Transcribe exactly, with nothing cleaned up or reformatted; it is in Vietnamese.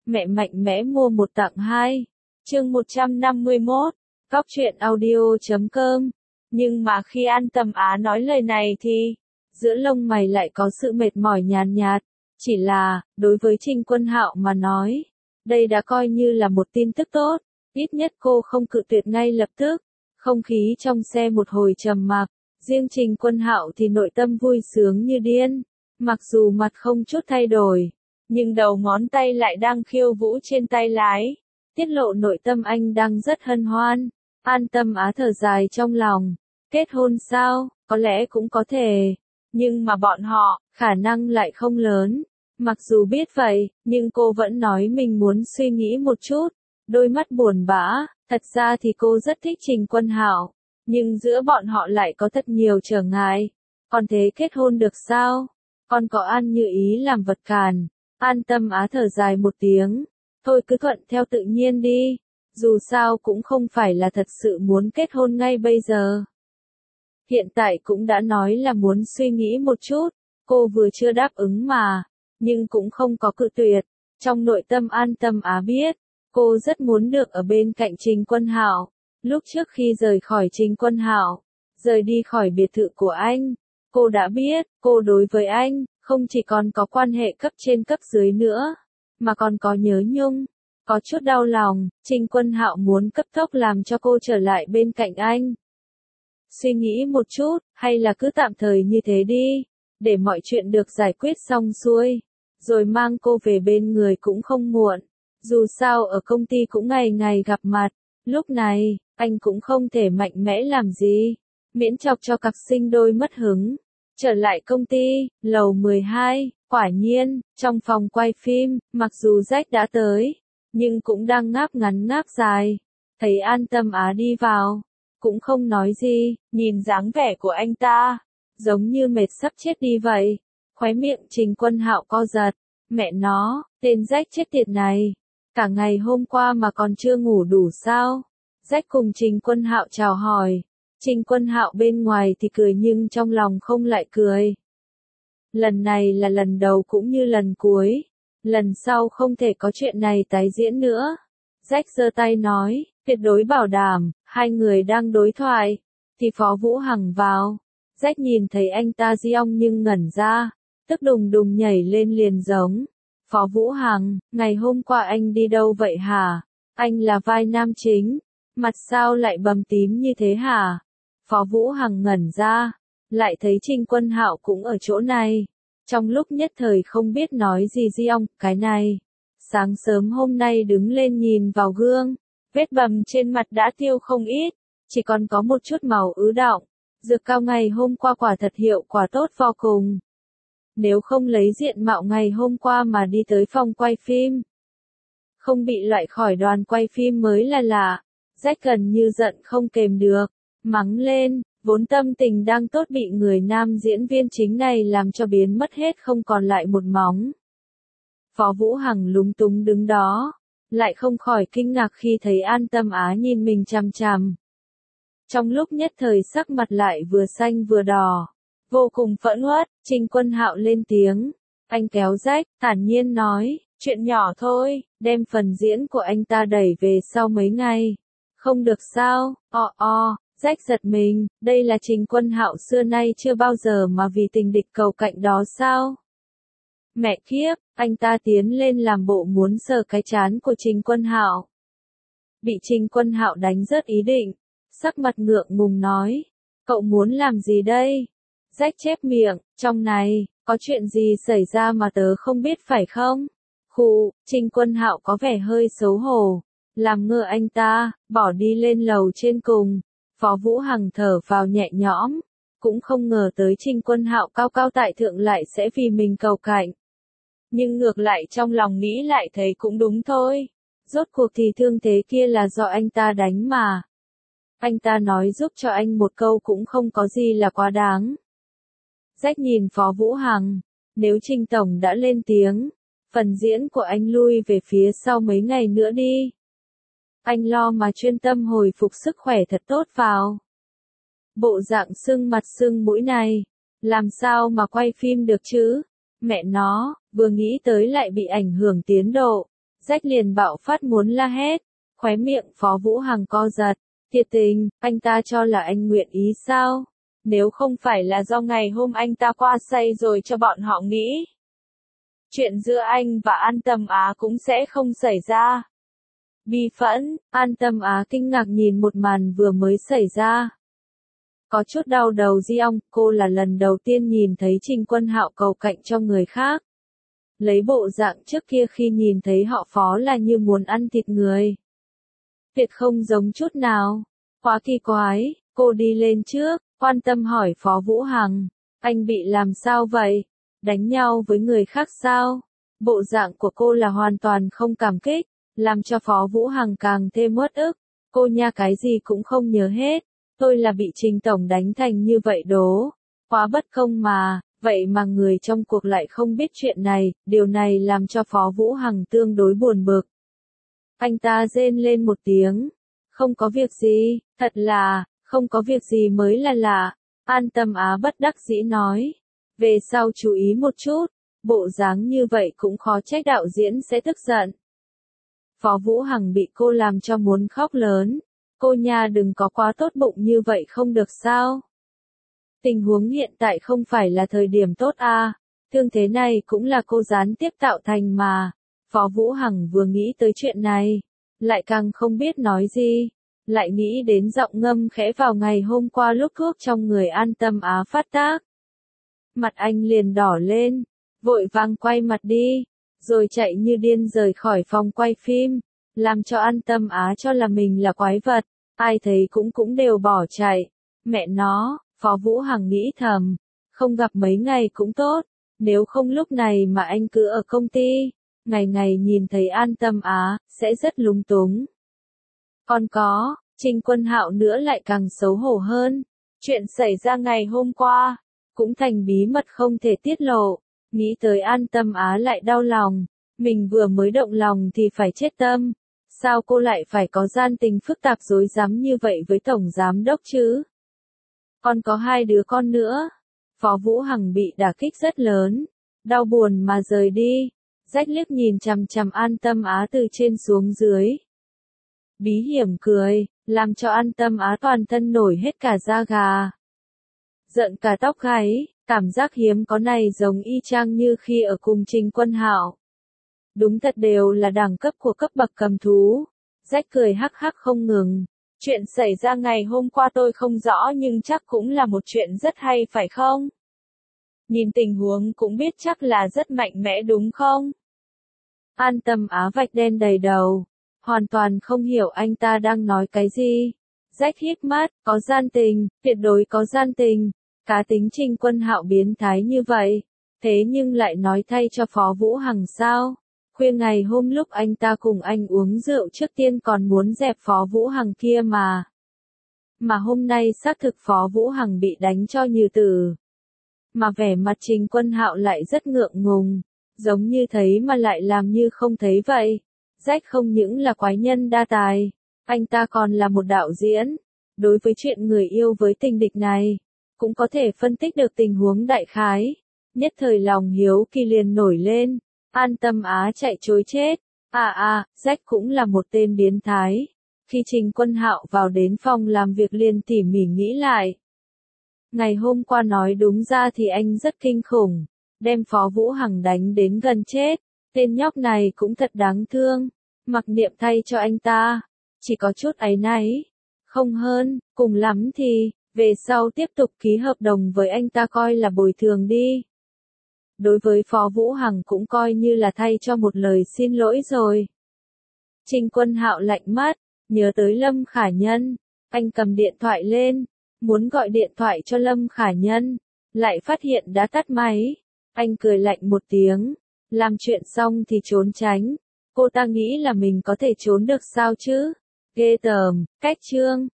mẹ mạnh mẽ mua một tặng hai. Chương một trăm năm mươi mốt, Cóc truyện audio chấm com. Nhưng mà khi An Tâm Á nói lời này thì, giữa lông mày lại có sự mệt mỏi nhàn nhạt, nhạt. Chỉ là, đối với Trình Quân Hạo mà nói, đây đã coi như là một tin tức tốt, ít nhất cô không cự tuyệt ngay lập tức. Không khí trong xe một hồi trầm mặc, riêng Trình Quân Hạo thì nội tâm vui sướng như điên, mặc dù mặt không chút thay đổi, nhưng đầu ngón tay lại đang khiêu vũ trên tay lái, tiết lộ nội tâm anh đang rất hân hoan. An Tâm Á thở dài trong lòng, kết hôn sao, có lẽ cũng có thể, nhưng mà bọn họ, khả năng lại không lớn. Mặc dù biết vậy, nhưng cô vẫn nói mình muốn suy nghĩ một chút, đôi mắt buồn bã. Thật ra thì cô rất thích Trình Quân Hạo, nhưng giữa bọn họ lại có thật nhiều trở ngại. Còn thế kết hôn được sao? Còn có An Như Ý làm vật cản. An Tâm Á thở dài một tiếng, thôi cứ thuận theo tự nhiên đi, dù sao cũng không phải là thật sự muốn kết hôn ngay bây giờ. Hiện tại cũng đã nói là muốn suy nghĩ một chút, cô vừa chưa đáp ứng mà, nhưng cũng không có cự tuyệt. Trong nội tâm An Tâm Á biết, cô rất muốn được ở bên cạnh Trình Quân Hạo. Lúc trước khi rời khỏi Trình Quân Hạo, rời đi khỏi biệt thự của anh, cô đã biết, cô đối với anh, không chỉ còn có quan hệ cấp trên cấp dưới nữa, mà còn có nhớ nhung, có chút đau lòng. Trình Quân Hạo muốn cấp tốc làm cho cô trở lại bên cạnh anh. Suy nghĩ một chút, hay là cứ tạm thời như thế đi, để mọi chuyện được giải quyết xong xuôi, rồi mang cô về bên người cũng không muộn. Dù sao ở công ty cũng ngày ngày gặp mặt, lúc này, anh cũng không thể mạnh mẽ làm gì, miễn chọc cho cặp sinh đôi mất hứng. Trở lại công ty, lầu mười hai, quả nhiên, trong phòng quay phim, mặc dù Jack đã tới, nhưng cũng đang ngáp ngắn ngáp dài. Thấy An Tâm Á đi vào, cũng không nói gì, nhìn dáng vẻ của anh ta, giống như mệt sắp chết đi vậy. Khóe miệng Trình Quân Hạo co giật, mẹ nó, tên Jack chết tiệt này, cả ngày hôm qua mà còn chưa ngủ đủ sao? Jack cùng Trình Quân Hạo chào hỏi. Trình Quân Hạo bên ngoài thì cười nhưng trong lòng không lại cười. Lần này là lần đầu cũng như lần cuối, lần sau không thể có chuyện này tái diễn nữa. Jack giơ tay nói, tuyệt đối bảo đảm. Hai người đang đối thoại, thì Phó Vũ Hằng vào. Jack nhìn thấy anh ta giong nhưng ngẩn ra, tức đùng đùng nhảy lên liền giống. Phó Vũ Hằng, ngày hôm qua anh đi đâu vậy hả? Anh là vai nam chính, mặt sao lại bầm tím như thế hả? Phó Vũ Hằng ngẩn ra, lại thấy Trình Quân Hạo cũng ở chỗ này. Trong lúc nhất thời không biết nói gì giong, cái này. Sáng sớm hôm nay đứng lên nhìn vào gương, vết bầm trên mặt đã tiêu không ít, chỉ còn có một chút màu ứ đọng. Dược cao ngày hôm qua quả thật hiệu quả tốt vô cùng. Nếu không lấy diện mạo ngày hôm qua mà đi tới phòng quay phim, không bị loại khỏi đoàn quay phim mới là lạ. Jack gần như giận không kềm được, mắng lên, vốn tâm tình đang tốt bị người nam diễn viên chính này làm cho biến mất hết không còn lại một móng. Phó Vũ Hằng lúng túng đứng đó, lại không khỏi kinh ngạc khi thấy An Tâm Á nhìn mình chằm chằm. Trong lúc nhất thời sắc mặt lại vừa xanh vừa đỏ, vô cùng phẫn uất. Trình Quân Hạo lên tiếng, anh kéo Jack, thản nhiên nói, chuyện nhỏ thôi, đem phần diễn của anh ta đẩy về sau mấy ngày. Không được sao? O o, Jack giật mình, đây là Trình Quân Hạo xưa nay chưa bao giờ mà vì tình địch cầu cạnh đó sao? Mẹ kiếp, anh ta tiến lên làm bộ muốn sờ cái trán của Trình Quân Hạo. Bị Trình Quân Hạo đánh rớt ý định, sắc mặt ngượng ngùng nói, cậu muốn làm gì đây? Jack chép miệng, trong này, có chuyện gì xảy ra mà tớ không biết phải không? Khụ, Trình Quân Hạo có vẻ hơi xấu hổ, làm ngơ anh ta, bỏ đi lên lầu trên cùng. Phó Vũ Hằng thở vào nhẹ nhõm, cũng không ngờ tới Trình Quân Hạo cao cao tại thượng lại sẽ vì mình cầu cạnh. Nhưng ngược lại trong lòng nghĩ lại thấy cũng đúng thôi. Rốt cuộc thì thương thế kia là do anh ta đánh mà. Anh ta nói giúp cho anh một câu cũng không có gì là quá đáng. Jack nhìn Phó Vũ Hằng, nếu Trình Tổng đã lên tiếng, phần diễn của anh lui về phía sau mấy ngày nữa đi. Anh lo mà chuyên tâm hồi phục sức khỏe thật tốt vào. Bộ dạng sưng mặt sưng mũi này, làm sao mà quay phim được chứ? Mẹ nó, vừa nghĩ tới lại bị ảnh hưởng tiến độ. Rách liền bạo phát muốn la hét, khóe miệng Phó Vũ Hằng co giật, thiệt tình, anh ta cho là anh nguyện ý sao? Nếu không phải là do ngày hôm anh ta qua say rồi cho bọn họ nghĩ. Chuyện giữa anh và An Tâm Á cũng sẽ không xảy ra. Bi phẫn, An Tâm Á kinh ngạc nhìn một màn vừa mới xảy ra. Có chút đau đầu di ong, cô là lần đầu tiên nhìn thấy Trình Quân Hạo cầu cạnh cho người khác. Lấy bộ dạng trước kia khi nhìn thấy họ Phó là như muốn ăn thịt người. Tuyệt không giống chút nào. Quá kỳ quái, cô đi lên trước, quan tâm hỏi Phó Vũ Hằng. Anh bị làm sao vậy? Đánh nhau với người khác sao? Bộ dạng của cô là hoàn toàn không cảm kích, làm cho Phó Vũ Hằng càng thêm uất ức. Cô nha cái gì cũng không nhớ hết. Tôi là bị Trình Tổng đánh thành như vậy đố. Quá bất công mà, vậy mà người trong cuộc lại không biết chuyện này, điều này làm cho Phó Vũ Hằng tương đối buồn bực. Anh ta rên lên một tiếng. Không có việc gì, thật là, không có việc gì mới là lạ. An Tâm Á bất đắc dĩ nói. Về sau chú ý một chút, bộ dáng như vậy cũng khó trách đạo diễn sẽ tức giận. Phó Vũ Hằng bị cô làm cho muốn khóc lớn. Cô nha đừng có quá tốt bụng như vậy không được sao? Tình huống hiện tại không phải là thời điểm tốt à, thương thế này cũng là cô gián tiếp tạo thành mà. Phó Vũ Hằng vừa nghĩ tới chuyện này, lại càng không biết nói gì, lại nghĩ đến giọng ngâm khẽ vào ngày hôm qua lúc thuốc trong người An Tâm Á phát tác. Mặt anh liền đỏ lên, vội vàng quay mặt đi, rồi chạy như điên rời khỏi phòng quay phim, làm cho An Tâm Á cho là mình là quái vật, ai thấy cũng cũng đều bỏ chạy. Mẹ nó, Phó Vũ Hằng nghĩ thầm, không gặp mấy ngày cũng tốt, nếu không lúc này mà anh cứ ở công ty, ngày ngày nhìn thấy An Tâm Á, sẽ rất lúng túng. Còn có, Trình Quân Hạo nữa lại càng xấu hổ hơn, chuyện xảy ra ngày hôm qua, cũng thành bí mật không thể tiết lộ, nghĩ tới An Tâm Á lại đau lòng, mình vừa mới động lòng thì phải chết tâm, sao cô lại phải có gian tình phức tạp rối rắm như vậy với Tổng Giám Đốc chứ? Còn có hai đứa con nữa, Phó Vũ Hằng bị đả kích rất lớn, đau buồn mà rời đi, rách liếc nhìn chằm chằm An Tâm Á từ trên xuống dưới. Bí hiểm cười, làm cho An Tâm Á toàn thân nổi hết cả da gà. Giận cả tóc gáy, cảm giác hiếm có này giống y chang như khi ở cùng Trình Quân Hạo. Đúng thật đều là đẳng cấp của cấp bậc cầm thú. Rách cười hắc hắc không ngừng. Chuyện xảy ra ngày hôm qua tôi không rõ nhưng chắc cũng là một chuyện rất hay phải không? Nhìn tình huống cũng biết chắc là rất mạnh mẽ đúng không? An Tâm Á vạch đen đầy đầu. Hoàn toàn không hiểu anh ta đang nói cái gì. Rách hít mắt, có gian tình, tuyệt đối có gian tình. Cá tính Trình Quân Hạo biến thái như vậy. Thế nhưng lại nói thay cho Phó Vũ Hằng sao? Khuya ngày hôm lúc anh ta cùng anh uống rượu trước tiên còn muốn dẹp Phó Vũ Hằng kia mà. Mà hôm nay xác thực Phó Vũ Hằng bị đánh cho như tử. Mà vẻ mặt Trình Quân Hạo lại rất ngượng ngùng, giống như thấy mà lại làm như không thấy vậy. Rách không những là quái nhân đa tài, anh ta còn là một đạo diễn. Đối với chuyện người yêu với tình địch này, cũng có thể phân tích được tình huống đại khái. Nhất thời lòng hiếu kỳ liền nổi lên. An Tâm Á chạy trối chết. À à, Rách cũng là một tên biến thái. Khi Trình Quân Hạo vào đến phòng làm việc liền tỉ mỉ nghĩ lại. Ngày hôm qua nói đúng ra thì anh rất kinh khủng. Đem Phó Vũ Hằng đánh đến gần chết. Tên nhóc này cũng thật đáng thương. Mặc niệm thay cho anh ta. Chỉ có chút áy náy. Không hơn, cùng lắm thì, về sau tiếp tục ký hợp đồng với anh ta coi là bồi thường đi. Đối với Phó Vũ Hằng cũng coi như là thay cho một lời xin lỗi rồi. Trình Quân Hạo lạnh mắt, nhớ tới Lâm Khả Nhân, anh cầm điện thoại lên, muốn gọi điện thoại cho Lâm Khả Nhân, lại phát hiện đã tắt máy. Anh cười lạnh một tiếng, làm chuyện xong thì trốn tránh. Cô ta nghĩ là mình có thể trốn được sao chứ? Ghê tởm, cách chương.